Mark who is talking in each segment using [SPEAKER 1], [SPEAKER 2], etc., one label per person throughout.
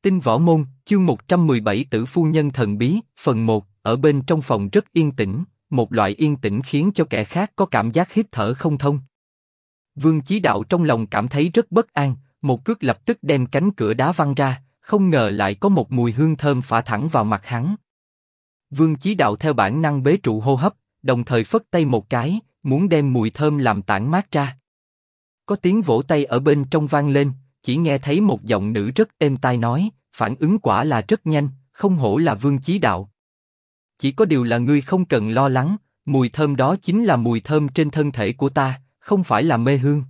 [SPEAKER 1] Tinh Võ Môn, chương 117 Tử Phu Nhân Thần Bí, phần 1, ở bên trong phòng rất yên tĩnh, một loại yên tĩnh khiến cho kẻ khác có cảm giác hít thở không thông. Vương Chí Đạo trong lòng cảm thấy rất bất an, một cước lập tức đem cánh cửa đá văng ra, không ngờ lại có một mùi hương thơm phả thẳng vào mặt hắn. Vương Chí Đạo theo bản năng bế trụ hô hấp, đồng thời phất tay một cái, muốn đem mùi thơm làm tản mát ra. Có tiếng vỗ tay ở bên trong vang lên, chỉ nghe thấy một giọng nữ rất êm tai nói, phản ứng quả là rất nhanh, không hổ là Vương Chí Đạo. Chỉ có điều là ngươi không cần lo lắng, mùi thơm đó chính là mùi thơm trên thân thể của ta, không phải là mê hương.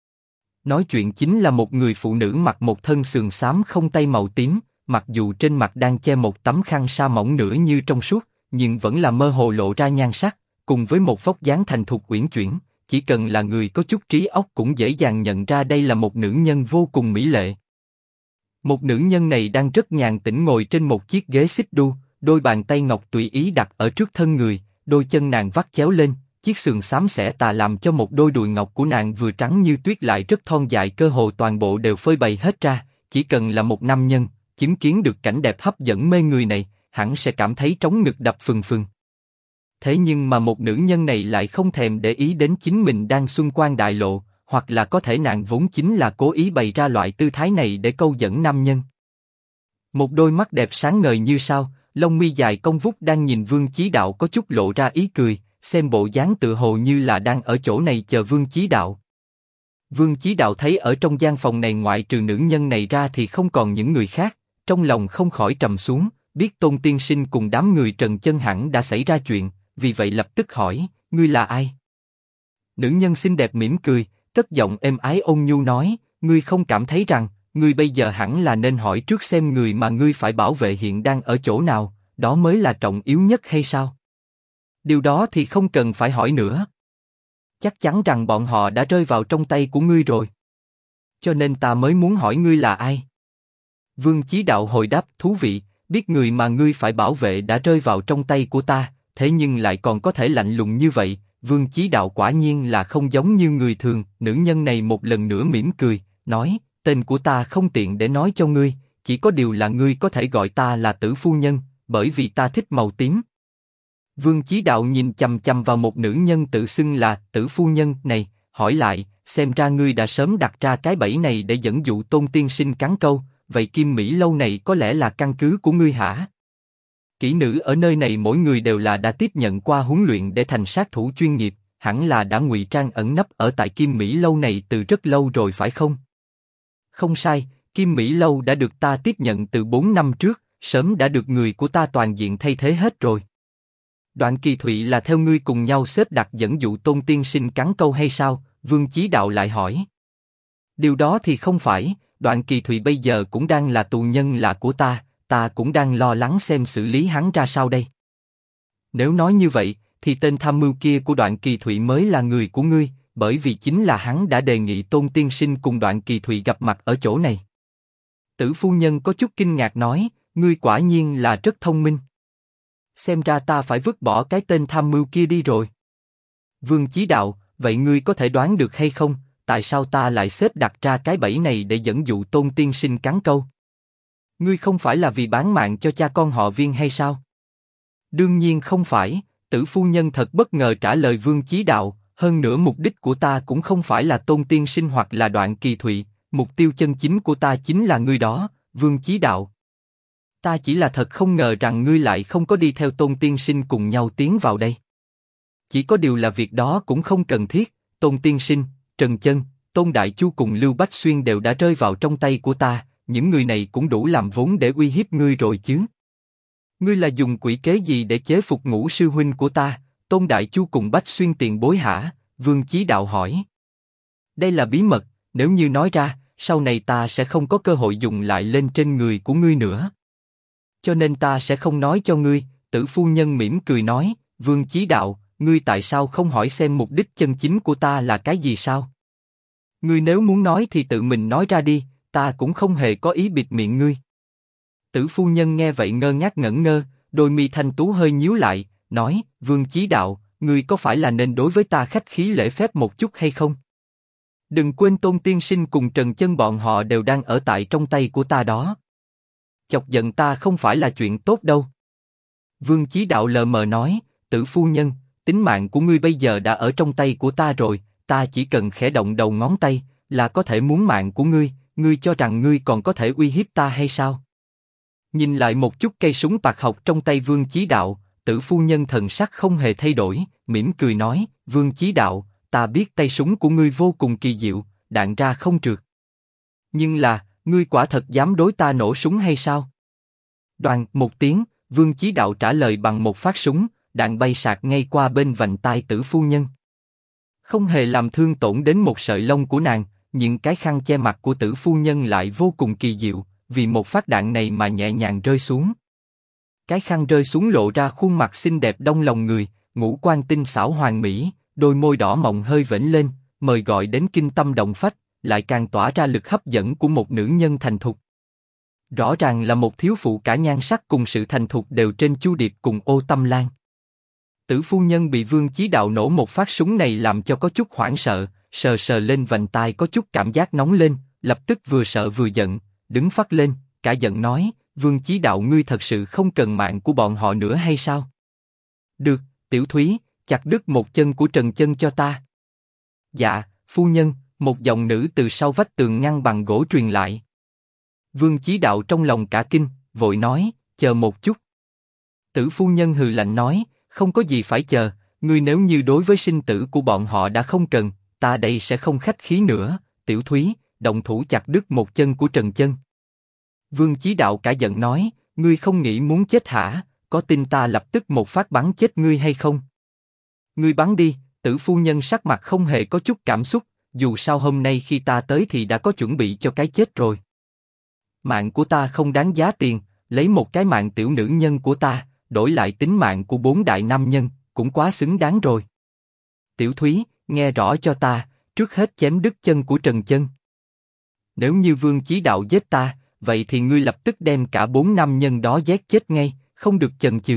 [SPEAKER 1] Nói chuyện chính là một người phụ nữ mặc một thân sườn xám không tay màu tím, mặc dù trên mặt đang che một tấm khăn sa mỏng nửa như trong suốt, nhưng vẫn là mơ hồ lộ ra nhan sắc, cùng với một vóc dáng thành thục uyển chuyển, chỉ cần là người có chút trí óc cũng dễ dàng nhận ra đây là một nữ nhân vô cùng mỹ lệ. Một nữ nhân này đang rất nhàn tĩnh ngồi trên một chiếc ghế xích đu, đôi bàn tay ngọc tùy ý đặt ở trước thân người, đôi chân nàng vắt chéo lên, chiếc sườn xám xẻ tà làm cho một đôi đùi ngọc của nàng vừa trắng như tuyết lại rất thon dài, cơ hồ toàn bộ đều phơi bày hết ra. Chỉ cần là một nam nhân chứng kiến được cảnh đẹp hấp dẫn mê người này, hẳn sẽ cảm thấy trống ngực đập phừng phừng. Thế nhưng mà một nữ nhân này lại không thèm để ý đến chính mình đang xuân quang đại lộ, hoặc là có thể nàng vốn chính là cố ý bày ra loại tư thái này để câu dẫn nam nhân. Một đôi mắt đẹp sáng ngời như sao, lông mi dài cong vút đang nhìn Vương Chí Đạo có chút lộ ra ý cười, xem bộ dáng tự hồ như là đang ở chỗ này chờ Vương Chí Đạo. Vương Chí Đạo thấy ở trong gian phòng này ngoại trừ nữ nhân này ra thì không còn những người khác, trong lòng không khỏi trầm xuống, biết Tôn Tiên Sinh cùng đám người Trần Chân hẳn đã xảy ra chuyện, vì vậy lập tức hỏi, ngươi là ai? Nữ nhân xinh đẹp mỉm cười, cất giọng êm ái ôn nhu nói, ngươi không cảm thấy rằng, ngươi bây giờ hẳn là nên hỏi trước xem người mà ngươi phải bảo vệ hiện đang ở chỗ nào, đó mới là trọng yếu nhất hay sao? Điều đó thì không cần phải hỏi nữa. Chắc chắn rằng bọn họ đã rơi vào trong tay của ngươi rồi. Cho nên ta mới muốn hỏi ngươi là ai. Vương Chí Đạo hồi đáp, thú vị, biết người mà ngươi phải bảo vệ đã rơi vào trong tay của ta, thế nhưng lại còn có thể lạnh lùng như vậy. Vương Chí Đạo quả nhiên là không giống như người thường. Nữ nhân này một lần nữa mỉm cười, nói, tên của ta không tiện để nói cho ngươi, chỉ có điều là ngươi có thể gọi ta là Tử Phu Nhân, bởi vì ta thích màu tím. Vương Chí Đạo nhìn chằm chằm vào một nữ nhân tự xưng là Tử Phu Nhân này, hỏi lại, xem ra ngươi đã sớm đặt ra cái bẫy này để dẫn dụ Tôn Tiên Sinh cắn câu, vậy Kim Mỹ Lâu này có lẽ là căn cứ của ngươi hả? Kỹ nữ ở nơi này mỗi người đều là đã tiếp nhận qua huấn luyện để thành sát thủ chuyên nghiệp, hẳn là đã ngụy trang ẩn nấp ở tại Kim Mỹ Lâu này từ rất lâu rồi phải không? Không sai, Kim Mỹ Lâu đã được ta tiếp nhận từ 4 năm trước, sớm đã được người của ta toàn diện thay thế hết rồi. Đoạn Kỳ Thụy là theo ngươi cùng nhau xếp đặt dẫn dụ Tôn Tiên Sinh cắn câu hay sao? Vương Chí Đạo lại hỏi. Điều đó thì không phải, Đoạn Kỳ Thụy bây giờ cũng đang là tù nhân lạ của ta, ta cũng đang lo lắng xem xử lý hắn ra sao đây. Nếu nói như vậy, thì tên tham mưu kia của Đoạn Kỳ Thụy mới là người của ngươi, bởi vì chính là hắn đã đề nghị Tôn Tiên Sinh cùng Đoạn Kỳ Thụy gặp mặt ở chỗ này. Tử Phu Nhân có chút kinh ngạc nói, ngươi quả nhiên là rất thông minh. Xem ra ta phải vứt bỏ cái tên tham mưu kia đi rồi. Vương Chí Đạo, vậy ngươi có thể đoán được hay không, tại sao ta lại xếp đặt ra cái bẫy này để dẫn dụ Tôn Tiên Sinh cắn câu? Ngươi không phải là vì bán mạng cho cha con họ Viên hay sao? Đương nhiên không phải, Tử Phu Nhân thật bất ngờ trả lời Vương Chí Đạo, hơn nữa mục đích của ta cũng không phải là Tôn Tiên Sinh hoặc là Đoạn Kỳ Thụy, mục tiêu chân chính của ta chính là ngươi đó, Vương Chí Đạo. Ta chỉ là thật không ngờ rằng ngươi lại không có đi theo Tôn Tiên Sinh cùng nhau tiến vào đây. Chỉ có điều là việc đó cũng không cần thiết, Tôn Tiên Sinh, Trần Chân, Tôn Đại Chu cùng Lưu Bách Xuyên đều đã rơi vào trong tay của ta, những người này cũng đủ làm vốn để uy hiếp ngươi rồi chứ. Ngươi là dùng quỷ kế gì để chế phục Ngũ sư huynh của ta, Tôn Đại Chu cùng Bách Xuyên tiền bối hả? Vương Chí Đạo hỏi. Đây là bí mật, nếu như nói ra, sau này ta sẽ không có cơ hội dùng lại lên trên người của ngươi nữa. Cho nên ta sẽ không nói cho ngươi. Tử Phu Nhân mỉm cười nói, Vương Chí Đạo, ngươi tại sao không hỏi xem mục đích chân chính của ta là cái gì sao? Ngươi nếu muốn nói thì tự mình nói ra đi, ta cũng không hề có ý bịt miệng ngươi. Tử Phu Nhân nghe vậy ngơ ngác ngẩn ngơ, đôi mi thanh tú hơi nhíu lại, nói, Vương Chí Đạo, ngươi có phải là nên đối với ta khách khí lễ phép một chút hay không? Đừng quên Tôn Tiên Sinh cùng Trần Chân bọn họ đều đang ở tại trong tay của ta đó. chọc giận ta không phải là chuyện tốt đâu. Vương Chí Đạo lờ mờ nói, Tử phu nhân, tính mạng của ngươi bây giờ đã ở trong tay của ta rồi, ta chỉ cần khẽ động đầu ngón tay, là có thể muốn mạng của ngươi cho rằng ngươi còn có thể uy hiếp ta hay sao? Nhìn lại một chút cây súng bạc học trong tay Vương Chí Đạo, Tử phu nhân thần sắc không hề thay đổi, mỉm cười nói, Vương Chí Đạo, ta biết tay súng của ngươi vô cùng kỳ diệu, đạn ra không trượt. Nhưng là, ngươi quả thật dám đối ta nổ súng hay sao? Đoàng một tiếng, Vương Chí Đạo trả lời bằng một phát súng, đạn bay sạc ngay qua bên vành tai Tử phu nhân. Không hề làm thương tổn đến một sợi lông của nàng, nhưng cái khăn che mặt của Tử phu nhân lại vô cùng kỳ diệu, vì một phát đạn này mà nhẹ nhàng rơi xuống. Cái khăn rơi xuống lộ ra khuôn mặt xinh đẹp đông lòng người, ngũ quan tinh xảo hoàn mỹ, đôi môi đỏ mọng hơi vểnh lên, mời gọi đến kinh tâm động phách, lại càng tỏa ra lực hấp dẫn của một nữ nhân thành thục. Rõ ràng là một thiếu phụ cả nhan sắc cùng sự thành thục đều trên Chu Điệp cùng Ô Tâm Lan. Tử phu nhân bị Vương Chí Đạo nổ một phát súng này làm cho có chút hoảng sợ, sờ sờ lên vành tai có chút cảm giác nóng lên, lập tức vừa sợ vừa giận, đứng phắt lên, cả giận nói, Vương Chí Đạo ngươi thật sự không cần mạng của bọn họ nữa hay sao? Được, Tiểu Thúy, chặt đứt một chân của Trần Chân cho ta. Dạ, phu nhân, một giọng nữ từ sau vách tường ngăn bằng gỗ truyền lại. Vương Chí Đạo trong lòng cả kinh, vội nói, chờ một chút. Tử phu nhân hừ lạnh nói, không có gì phải chờ, ngươi nếu như đối với sinh tử của bọn họ đã không cần, ta đây sẽ không khách khí nữa. Tiểu Thúy, động thủ chặt đứt một chân của Trần Chân. Vương Chí Đạo cả giận nói, ngươi không nghĩ muốn chết hả? Có tin ta lập tức một phát bắn chết ngươi hay không? Ngươi bắn đi. Tử phu nhân sắc mặt không hề có chút cảm xúc, dù sao hôm nay khi ta tới thì đã có chuẩn bị cho cái chết rồi. Mạng của ta không đáng giá tiền, lấy một cái mạng tiểu nữ nhân của ta, đổi lại tính mạng của 4 đại nam nhân, cũng quá xứng đáng rồi. Tiểu Thúy, nghe rõ cho ta, trước hết chém đứt chân của Trần Chân. Nếu như Vương Chí Đạo giết ta, vậy thì ngươi lập tức đem cả 4 nam nhân đó giết chết ngay, không được chần chừ.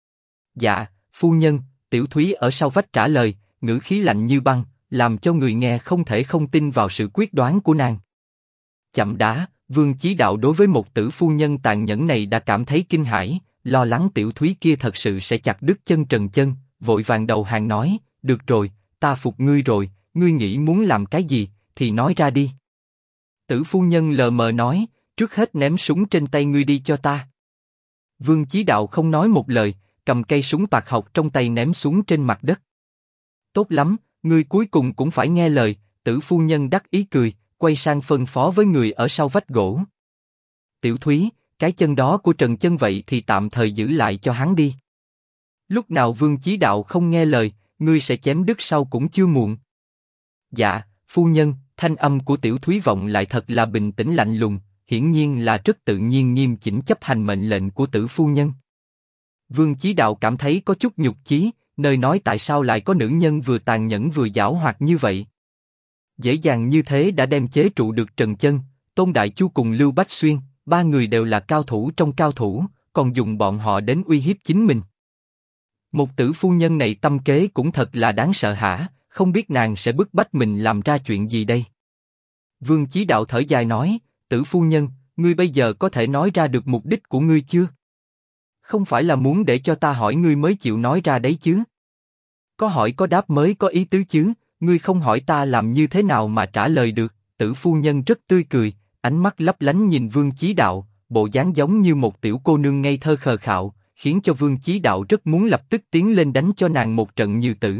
[SPEAKER 1] Dạ, phu nhân. Tiểu Thúy ở sau vách trả lời, ngữ khí lạnh như băng, làm cho người nghe không thể không tin vào sự quyết đoán của nàng. Chậm đã, Vương Chí Đạo đối với một tử phu nhân tàn nhẫn này đã cảm thấy kinh hãi, lo lắng Tiểu Thúy kia thật sự sẽ chặt đứt chân Trần Chân, vội vàng đầu hàng nói, được rồi, ta phục ngươi rồi, ngươi nghĩ muốn làm cái gì, thì nói ra đi. Tử phu nhân lờ mờ nói, trước hết ném súng trên tay ngươi đi cho ta. Vương Chí Đạo không nói một lời, cầm cây súng bạc học trong tay ném xuống trên mặt đất. Tốt lắm, ngươi cuối cùng cũng phải nghe lời. Tử phu nhân đắc ý cười, quay sang phân phó với người ở sau vách gỗ. Tiểu Thúy, cái chân đó của Trần Chân vậy thì tạm thời giữ lại cho hắn đi. Lúc nào Vương Chí Đạo không nghe lời, ngươi sẽ chém đứt sau cũng chưa muộn. Dạ, phu nhân. Thanh âm của Tiểu Thúy vọng lại thật là bình tĩnh lạnh lùng, hiển nhiên là rất tự nhiên nghiêm chỉnh chấp hành mệnh lệnh của Tử phu nhân. Vương Chí Đạo cảm thấy có chút nhục chí, nơi nói tại sao lại có nữ nhân vừa tàn nhẫn vừa giảo hoạt như vậy. Dễ dàng như thế đã đem chế trụ được Trần Chân, Tôn Đại Chu cùng Lưu Bách Xuyên, 3 người đều là cao thủ trong cao thủ, còn dùng bọn họ đến uy hiếp chính mình. Một tử phu nhân này tâm kế cũng thật là đáng sợ hả, không biết nàng sẽ bức bách mình làm ra chuyện gì đây. Vương Chí Đạo thở dài nói, Tử phu nhân, ngươi bây giờ có thể nói ra được mục đích của ngươi chưa? Không phải là muốn để cho ta hỏi ngươi mới chịu nói ra đấy chứ? Có hỏi có đáp mới có ý tứ chứ, ngươi không hỏi ta làm như thế nào mà trả lời được. Tử phu nhân rất tươi cười, ánh mắt lấp lánh nhìn Vương Chí Đạo, bộ dáng giống như một tiểu cô nương ngây thơ khờ khạo, khiến cho Vương Chí Đạo rất muốn lập tức tiến lên đánh cho nàng một trận như tử.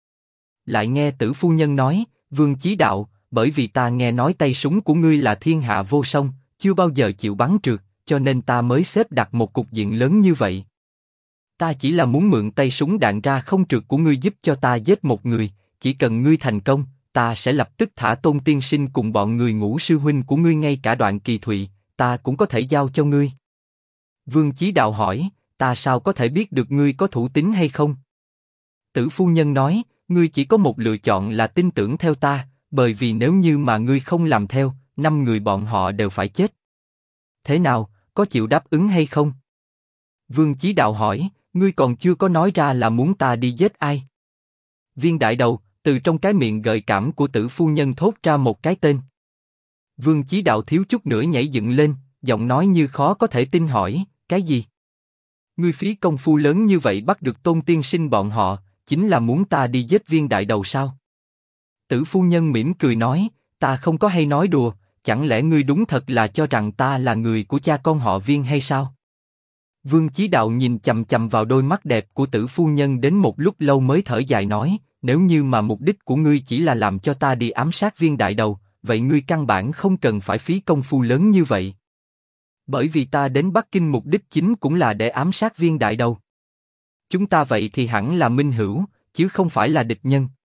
[SPEAKER 1] Lại nghe Tử phu nhân nói, Vương Chí Đạo, bởi vì ta nghe nói tay súng của ngươi là thiên hạ vô song, chưa bao giờ chịu bắn trượt, cho nên ta mới xếp đặt một cục diện lớn như vậy. Ta chỉ là muốn mượn tay súng đạn ra không trượt của ngươi giúp cho ta giết một người, chỉ cần ngươi thành công, ta sẽ lập tức thả Tôn tiên sinh cùng bọn người Ngũ sư huynh của ngươi, ngay cả Đoạn Kỳ Thụy, ta cũng có thể giao cho ngươi. Vương Chí Đạo hỏi, ta sao có thể biết được ngươi có thủ tín hay không? Tử phu nhân nói, ngươi chỉ có một lựa chọn là tin tưởng theo ta, bởi vì nếu như mà ngươi không làm theo, 5 người bọn họ đều phải chết. Thế nào, có chịu đáp ứng hay không? Vương Chí Đạo hỏi, ngươi còn chưa có nói ra là muốn ta đi giết ai. Viên đại đầu, từ trong cái miệng gợi cảm của Tử phu nhân thốt ra một cái tên. Vương Chí Đạo thiếu chút nữa nhảy dựng lên, giọng nói như khó có thể tin hỏi, cái gì? Ngươi phí công phu lớn như vậy bắt được Tôn tiên sinh bọn họ, chính là muốn ta đi giết Viên đại đầu sao? Tử phu nhân mỉm cười nói, ta không có hay nói đùa, chẳng lẽ ngươi đúng thật là cho rằng ta là người của cha con họ Viên hay sao? Vương Chí Đạo nhìn chằm chằm vào đôi mắt đẹp của tử phu nhân đến một lúc lâu mới thở dài nói, nếu như mà mục đích của ngươi chỉ là làm cho ta đi ám sát Viên đại đầu, vậy ngươi căn bản không cần phải phí công phu lớn như vậy. Bởi vì ta đến Bắc Kinh mục đích chính cũng là để ám sát Viên đại đầu. Chúng ta vậy thì hẳn là minh hữu, chứ không phải là địch nhân.